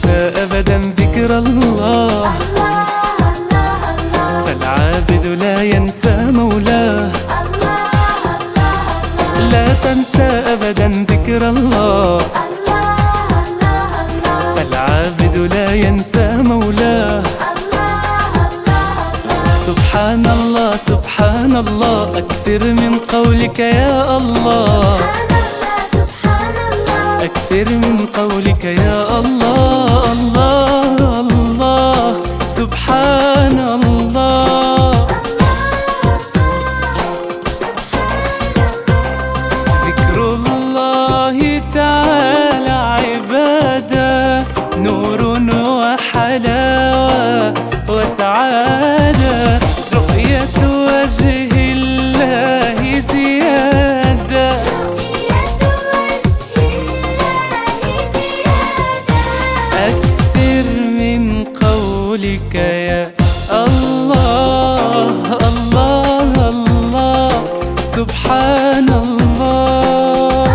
تنسى أبدا ذكر الله. فالعابد لا ينسى مولاه. لا تنسى أبدا ذكر الله. فالعابد لا ينسى مولاه. سبحان الله سبحان الله، أكثر من قولك يا الله. أكثر من قولك يا الله. الله الله سبحان الله. ذكر الله تعالى عبادة، نور وحلاوة وسعادة. رؤية وجه الله زيادة. أكثر من قولك يا الله. الله الله سبحان الله.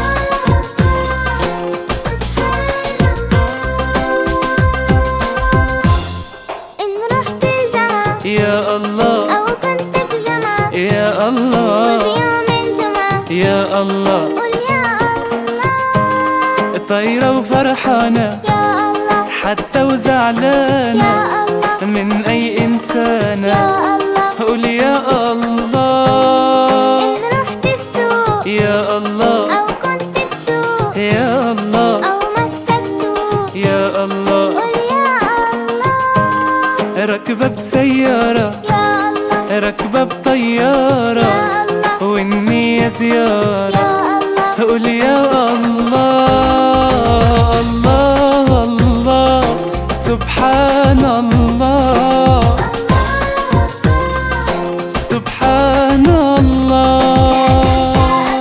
إن رحت الجامعة يا الله، أو كنت بجامعة يا الله، وبيوم الجمعة يا الله. قل يا الله. طايرة وفرحانة يا الله. حتى وزعلانة يا الله. من أي إنسانة. يا الله. قول يا الله. إن رحت السوق يا الله، أو كنت تسوق يا الله، أو مسك سوق يا الله. قل يا الله. راكبة بسيارة، يا الله. راكبة بطيارة، يا الله. والنية زيارة. يا الله. قول يا الله. الله الله سبحان الله. سبحان الله.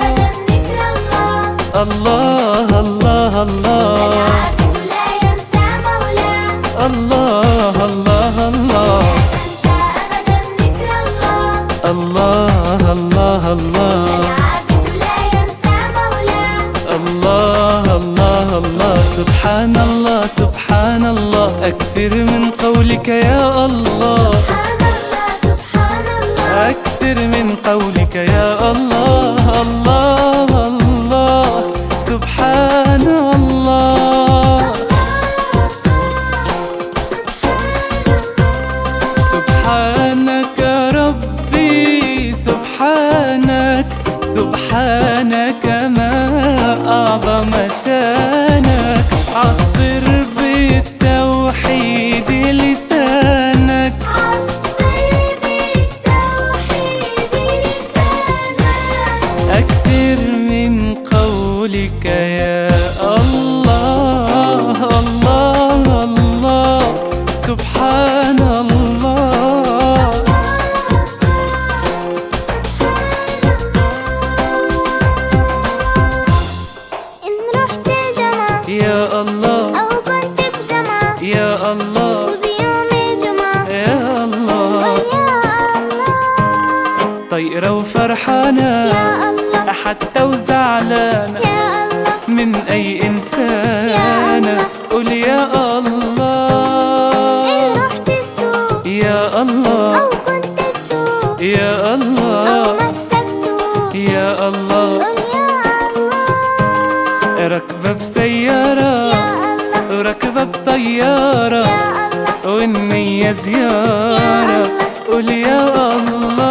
الله الله الله. الله الله الله. الله الله الله. الله الله الله. سبحان الله سبحان الله، أكثر من قولك يا الله. أكثر من قولك يا الله. الله الله سبحان الله. سبحانك ربي سبحانك، سبحانك ما أعظم شانك. عطر بالتوحيد لسانك. أكثر من قولك يا الله. الله الله سبحان الله. إن رحت الجامعة يا الله، أو كنت بجامعة يا الله، وبيوم الجمعة يا الله. قل يا الله. طايرة وفرحانة يا الله. حتى وزعلانة يا الله. من أي إنسانة. قول يا الله. إن رحت السوق يا الله، أو كنت تسوق يا أو الله، مسك سوق يا الله. قل يا الله. راكبة بسيارة، يا الله. راكبة بطيارة، يا الله. والنية يا زيارة. الله. قول يا الله.